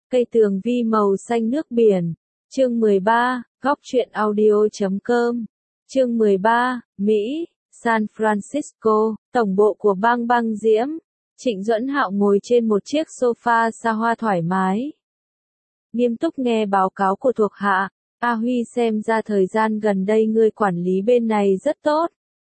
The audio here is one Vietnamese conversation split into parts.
Cây tường vi màu xanh nước biển. Chương 13, góc truyện audio.com. Chương 13, Mỹ, San Francisco, tổng bộ của bang băng diễm. Trịnh Duẫn Hạo ngồi trên một chiếc sofa xa hoa thoải mái, nghiêm túc nghe báo cáo của thuộc hạ. A Huy, xem ra thời gian gần đây ngươi quản lý bên này rất tốt.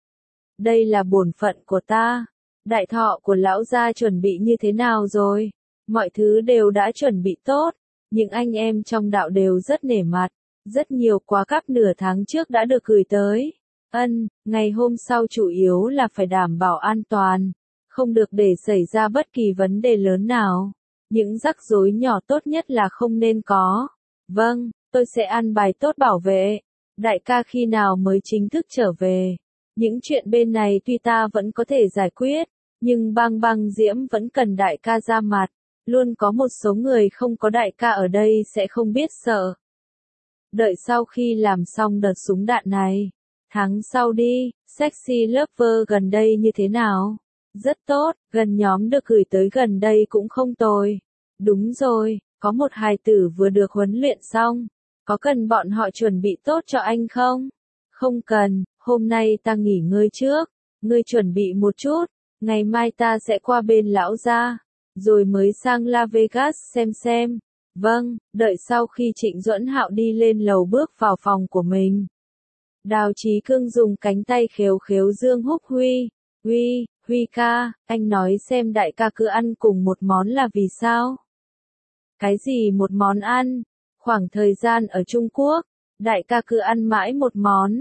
Đây là bổn phận của ta. Đại thọ của lão gia chuẩn bị như thế nào rồi? Mọi thứ đều đã chuẩn bị tốt. Những anh em trong đạo đều rất nể mặt. Rất nhiều quà cáp nửa tháng trước đã được gửi tới. Ngày hôm sau chủ yếu là phải đảm bảo an toàn. Không được để xảy ra bất kỳ vấn đề lớn nào. Những rắc rối nhỏ tốt nhất là không nên có. Vâng, tôi sẽ an bài tốt bảo vệ. Đại ca khi nào mới chính thức trở về? Những chuyện bên này tuy ta vẫn có thể giải quyết, nhưng bang băng diễm vẫn cần đại ca ra mặt. Luôn có một số người không có đại ca ở đây sẽ không biết sợ. Đợi sau khi làm xong đợt súng đạn này. Tháng sau đi. Sexy Lover gần đây như thế nào? Rất tốt, gần nhóm được gửi tới gần đây cũng không tồi. Đúng rồi, có một hài tử vừa được huấn luyện xong. Có cần bọn họ chuẩn bị tốt cho anh không? Không cần, hôm nay ta nghỉ ngơi trước. Ngươi chuẩn bị một chút, ngày mai ta sẽ qua bên lão gia, rồi mới sang Las Vegas xem. Vâng, đợi sau khi Trịnh Duẫn Hạo đi lên lầu bước vào phòng của mình. Đào Chí Cương dùng cánh tay khéo khéo dương húc Huy. Huy ca, anh nói xem đại ca cứ ăn cùng một món là vì sao? Cái gì một món ăn? Khoảng thời gian ở Trung Quốc, đại ca cứ ăn mãi một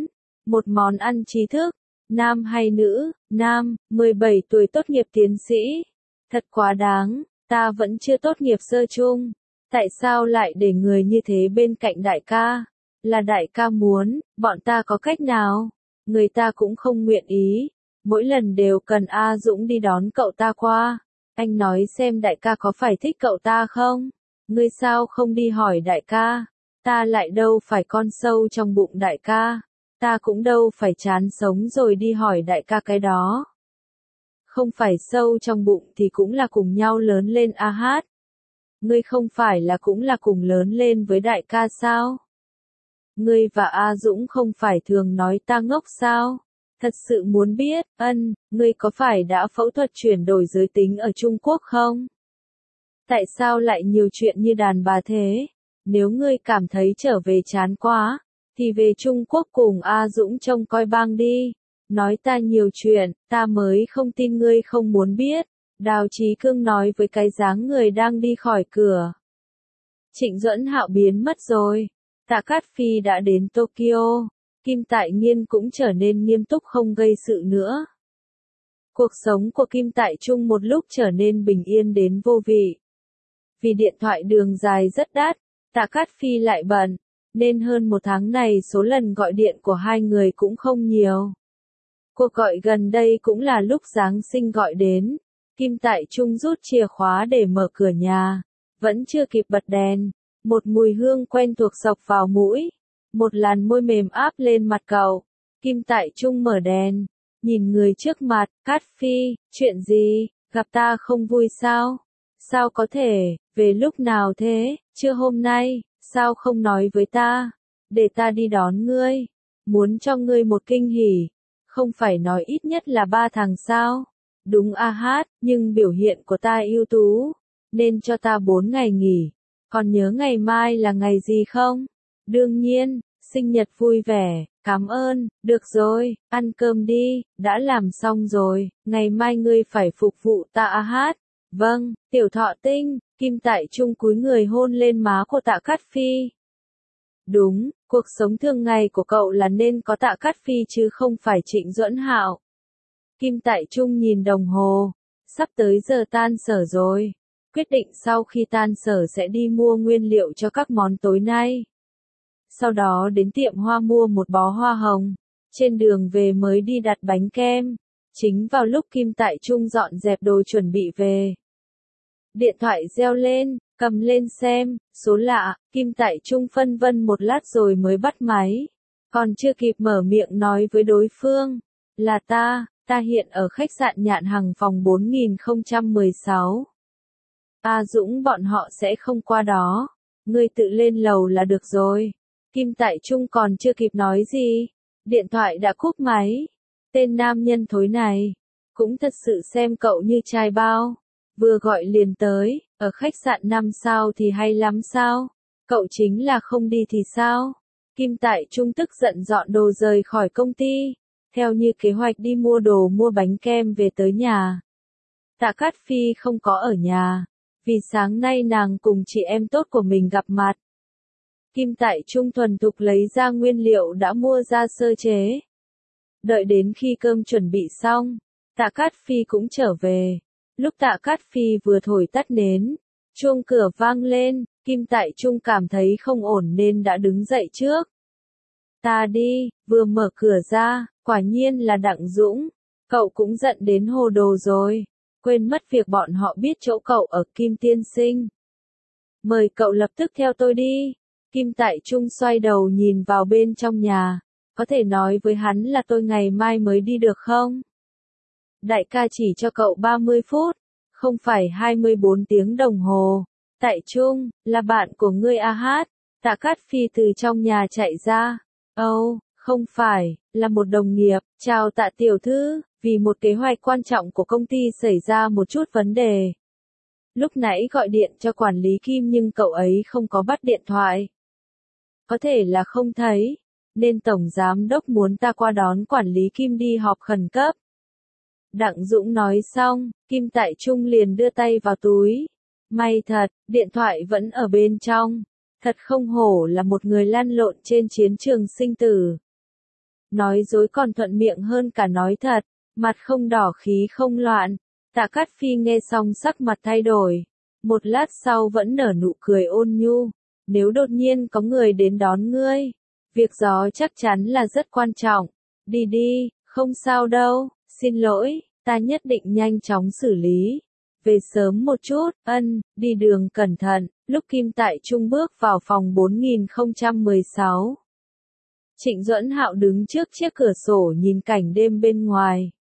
món ăn trí thức. Nam hay nữ? Nam, 17 tuổi tốt nghiệp tiến sĩ. Thật quá đáng, ta vẫn chưa tốt nghiệp sơ trung. Tại sao lại để người như thế bên cạnh đại ca? Là đại ca muốn, bọn ta có cách nào? Người ta cũng không nguyện ý. Mỗi lần đều cần A Dũng đi đón cậu ta qua. Anh nói xem đại ca có phải thích cậu ta không? Ngươi sao không đi hỏi đại ca? Ta lại đâu phải con sâu trong bụng đại ca. Ta cũng đâu phải chán sống rồi đi hỏi đại ca cái đó. Không phải sâu trong bụng thì cũng là cùng nhau lớn lên a hát. Ngươi không phải là cũng là cùng lớn lên với đại ca sao? Ngươi và A Dũng không phải thường nói ta ngốc sao? Thật sự muốn biết, ngươi có phải đã phẫu thuật chuyển đổi giới tính ở Trung Quốc không? Tại sao lại nhiều chuyện như đàn bà thế? Nếu ngươi cảm thấy trở về chán quá, thì về Trung Quốc cùng A Dũng trông coi bang đi. Nói ta nhiều chuyện, ta mới không tin ngươi không muốn biết. Đào Chí Cương nói với cái dáng người đang đi khỏi cửa. Trịnh Duẫn Hạo biến mất rồi. Tạ Cát Phi đã đến Tokyo. Kim Tại Nghiên cũng trở nên nghiêm túc không gây sự nữa. Cuộc sống của Kim Tại Trung một lúc trở nên bình yên đến vô vị. Vì điện thoại đường dài rất đắt, Tạ Cát Phi lại bận, nên hơn một tháng này số lần gọi điện của hai người cũng không nhiều. Cuộc gọi gần đây cũng là lúc Giáng sinh gọi đến. Kim Tại Trung rút chìa khóa để mở cửa nhà. Vẫn chưa kịp bật đèn. Một mùi hương quen thuộc xộc vào mũi. Một làn môi mềm áp lên mặt cậu. Kim Tại Trung mở đèn. Nhìn người trước mặt. Cát Phi, chuyện gì? Gặp ta không vui sao? Sao có thể? Về lúc nào thế? Chưa hôm nay. Sao không nói với ta? Để ta đi đón ngươi. Muốn cho ngươi một kinh hỉ. Không phải nói ít nhất là 3 tháng sao? Đúng a hát, nhưng biểu hiện của ta ưu tú. Nên cho ta 4 ngày nghỉ. Còn nhớ ngày mai là ngày gì không? Đương nhiên, sinh nhật vui vẻ, cảm ơn, được rồi, ăn cơm đi, đã làm xong rồi, ngày mai ngươi phải phục vụ ta a hát. Vâng, tiểu thọ tinh, Kim Tại Trung cúi người hôn lên má của Tạ Cát Phi. Đúng, cuộc sống thường ngày của cậu là nên có Tạ Cát Phi chứ không phải Trịnh Duẫn Hạo. Kim Tại Trung nhìn đồng hồ, sắp tới giờ tan sở rồi. Quyết định sau khi tan sở sẽ đi mua nguyên liệu cho các món tối nay. Sau đó đến tiệm hoa mua một bó hoa hồng. Trên đường về mới đi đặt bánh kem. Chính vào lúc Kim Tại Trung dọn dẹp đồ chuẩn bị về. Điện thoại reo lên, cầm lên xem, số lạ, Kim Tại Trung phân vân một lát rồi mới bắt máy. Còn chưa kịp mở miệng nói với đối phương. Là ta hiện ở khách sạn Nhạn Hằng phòng 4016. A Dũng bọn họ sẽ không qua đó. Ngươi tự lên lầu là được rồi. Kim Tại Trung còn chưa kịp nói gì. Điện thoại đã cúp máy. Tên nam nhân thối này. Cũng thật sự xem cậu như trai bao. Vừa gọi liền tới. Ở khách sạn 5 sao thì hay lắm sao? Cậu chính là không đi thì sao? Kim Tại Trung tức giận dọn đồ rời khỏi công ty. Theo như kế hoạch đi mua đồ mua bánh kem về tới nhà. Tạ Cát Phi không có ở nhà. Vì sáng nay nàng cùng chị em tốt của mình gặp mặt. Kim Tại Trung thuần thục lấy ra nguyên liệu đã mua ra sơ chế. Đợi đến khi cơm chuẩn bị xong, Tạ Cát Phi cũng trở về. Lúc Tạ Cát Phi vừa thổi tắt nến, chuông cửa vang lên, Kim Tại Trung cảm thấy không ổn nên đã đứng dậy trước. Ta đi, vừa mở cửa ra, quả nhiên là Đặng Dũng. Cậu cũng giận đến hồ đồ rồi. Quên mất việc bọn họ biết chỗ cậu ở Kim Tiên Sinh. Mời cậu lập tức theo tôi đi. Kim Tại Trung xoay đầu nhìn vào bên trong nhà. Có thể nói với hắn là tôi ngày mai mới đi được không? Đại ca chỉ cho cậu 30 phút, không phải 24 tiếng đồng hồ. Tại Trung, là bạn của ngươi a hát. Tạ Cát Phi từ trong nhà chạy ra. Không phải, là một đồng nghiệp. Chào Tạ tiểu thư, vì một kế hoạch quan trọng của công ty xảy ra một chút vấn đề. Lúc nãy gọi điện cho quản lý Kim nhưng cậu ấy không có bắt điện thoại. Có thể là không thấy, nên Tổng Giám Đốc muốn ta qua đón quản lý Kim đi họp khẩn cấp. Đặng Dũng nói xong, Kim Tại Trung liền đưa tay vào túi. May thật, điện thoại vẫn ở bên trong. Thật không hổ là một người lăn lộn trên chiến trường sinh tử. Nói dối còn thuận miệng hơn cả nói thật, mặt không đỏ khí không loạn. Tạ Cát Phi nghe xong sắc mặt thay đổi. Một lát sau vẫn nở nụ cười ôn nhu. Nếu đột nhiên có người đến đón ngươi, việc đó chắc chắn là rất quan trọng. Đi đi, không sao đâu, xin lỗi, ta nhất định nhanh chóng xử lý. Về sớm một chút, đi đường cẩn thận. Lúc Kim Tại Trung bước vào phòng 4016. Trịnh Duẫn Hạo đứng trước chiếc cửa sổ nhìn cảnh đêm bên ngoài.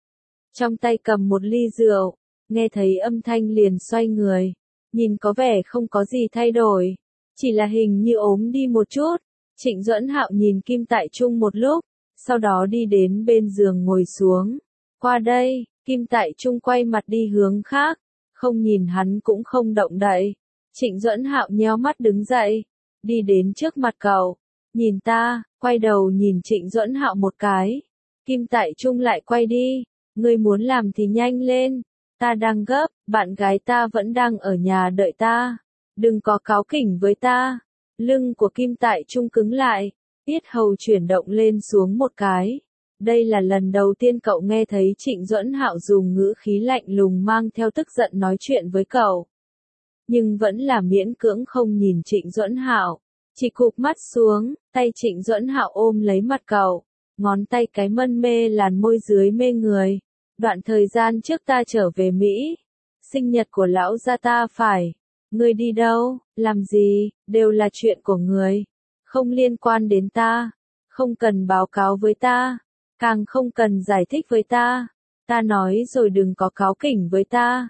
Trong tay cầm một ly rượu, nghe thấy âm thanh liền xoay người. Nhìn có vẻ không có gì thay đổi. Chỉ là hình như ốm đi một chút. Trịnh Duẫn Hạo nhìn Kim Tại Trung một lúc, sau đó đi đến bên giường ngồi xuống. Qua đây, Kim Tại Trung quay mặt đi hướng khác, không nhìn hắn cũng không động đậy. Trịnh Duẫn Hạo nheo mắt đứng dậy, đi đến trước mặt cậu, nhìn ta, quay đầu nhìn Trịnh Duẫn Hạo một cái. Kim Tại Trung lại quay đi, ngươi muốn làm thì nhanh lên, ta đang gấp, bạn gái ta vẫn đang ở nhà đợi ta, đừng có cáu kỉnh với ta. Lưng của Kim Tại Trung cứng lại, yết hầu chuyển động lên xuống một cái. Đây là lần đầu tiên cậu nghe thấy Trịnh Duẫn Hạo dùng ngữ khí lạnh lùng mang theo tức giận nói chuyện với cậu. Nhưng vẫn là miễn cưỡng không nhìn Trịnh Duẫn Hạo, chỉ cụp mắt xuống, tay Trịnh Duẫn Hạo ôm lấy mặt cậu, ngón tay cái mân mê làn môi dưới mê người. Đoạn thời gian trước ta trở về Mỹ, sinh nhật của lão gia ta phải. Ngươi đi đâu, làm gì, đều là chuyện của người, không liên quan đến ta, không cần báo cáo với ta, càng không cần giải thích với ta. Ta nói rồi đừng có cáu kỉnh với ta.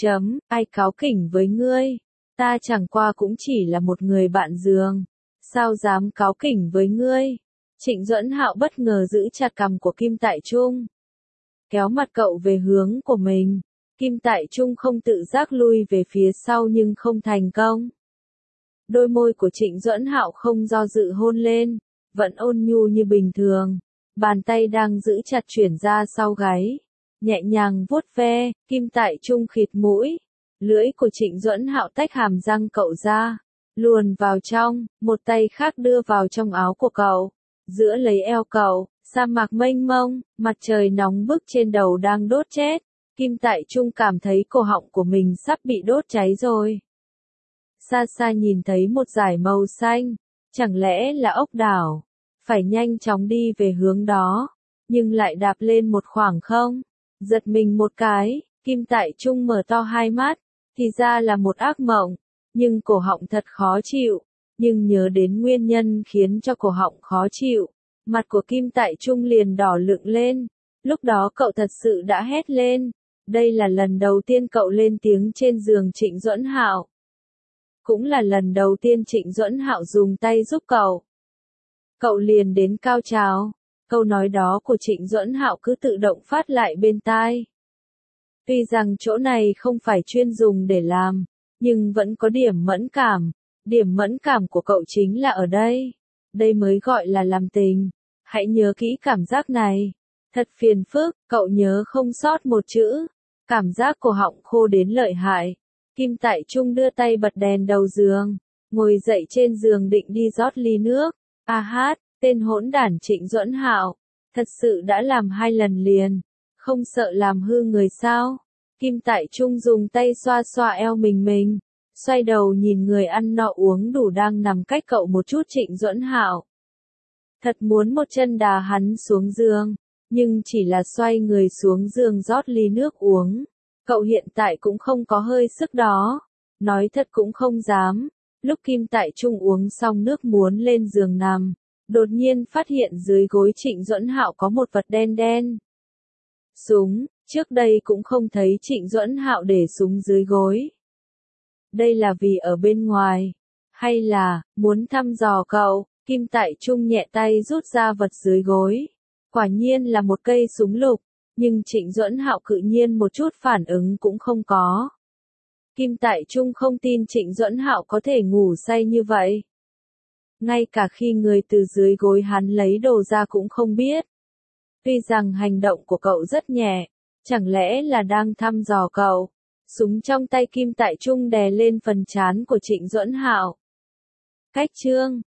Ai cáu kỉnh với ngươi? Ta chẳng qua cũng chỉ là một người bạn giường. Sao dám cáu kỉnh với ngươi? Trịnh Duẫn Hạo bất ngờ giữ chặt cằm của Kim Tại Trung. Kéo mặt cậu về hướng của mình. Kim Tại Trung không tự giác lui về phía sau nhưng không thành công. Đôi môi của Trịnh Duẫn Hạo không do dự hôn lên, vẫn ôn nhu như bình thường. Bàn tay đang giữ chặt chuyển ra sau gáy, nhẹ nhàng vuốt ve. Kim Tại Trung khịt mũi, lưỡi của Trịnh Duẫn Hạo tách hàm răng cậu ra, luồn vào trong, một tay khác đưa vào trong áo của cậu, giữa lấy eo cậu. Sa mạc mênh mông, mặt trời nóng bức trên đầu đang đốt chết. Kim Tại Trung cảm thấy cổ họng của mình sắp bị đốt cháy rồi. Xa xa nhìn thấy một dải màu xanh, chẳng lẽ là ốc đảo? Phải nhanh chóng đi về hướng đó, nhưng lại đạp lên một khoảng không. Giật mình một cái, Kim Tại Trung mở to hai mắt, thì ra là một ác mộng, nhưng cổ họng thật khó chịu. Nhưng nhớ đến nguyên nhân khiến cho cổ họng khó chịu, mặt của Kim Tại Trung liền đỏ lựng lên. Lúc đó cậu thật sự đã hét lên, Đây là lần đầu tiên cậu lên tiếng trên giường Trịnh Duẫn Hạo. Cũng là lần đầu tiên Trịnh Duẫn Hạo dùng tay giúp cậu. Cậu liền đến cao trào. Câu nói đó của Trịnh Duẫn Hạo cứ tự động phát lại bên tai. Tuy rằng chỗ này không phải chuyên dùng để làm, nhưng vẫn có điểm mẫn cảm. Điểm mẫn cảm của cậu chính là ở đây. Đây mới gọi là làm tình. Hãy nhớ kỹ cảm giác này. Thật phiền phức, cậu nhớ không sót một chữ. Cảm giác cổ họng khô đến lợi hại. Kim Tại Trung đưa tay bật đèn đầu giường. Ngồi dậy trên giường định đi rót ly nước. A hát, tên hỗn đản Trịnh Duẫn Hạo. Thật sự đã làm 2 lần liền. Không sợ làm hư người sao? Kim Tại Trung dùng tay xoa xoa eo mình. Xoay đầu nhìn người ăn no uống đủ đang nằm cách cậu một chút Trịnh Duẫn Hạo. Thật muốn một chân đá hắn xuống giường. Nhưng chỉ là xoay người xuống giường rót ly nước uống. Cậu hiện tại cũng không có hơi sức đó. Nói thật cũng không dám. Lúc Kim Tại Trung uống xong nước muốn lên giường nằm. Đột nhiên phát hiện dưới gối Trịnh Duẫn Hạo có một vật đen đen. Súng, trước đây cũng không thấy Trịnh Duẫn Hạo để súng dưới gối. Đây là vì ở bên ngoài. Hay là, muốn thăm dò cậu, Kim Tại Trung nhẹ tay rút ra vật dưới gối. Quả nhiên là một cây súng lục, nhưng Trịnh Duẫn Hạo cự nhiên một chút phản ứng cũng không có. Kim Tại Trung không tin Trịnh Duẫn Hạo có thể ngủ say như vậy. Ngay cả khi người từ dưới gối hắn lấy đồ ra cũng không biết. Tuy rằng hành động của cậu rất nhẹ, chẳng lẽ là đang thăm dò cậu. Súng trong tay Kim Tại Trung đè lên phần trán của Trịnh Duẫn Hạo. Cách chương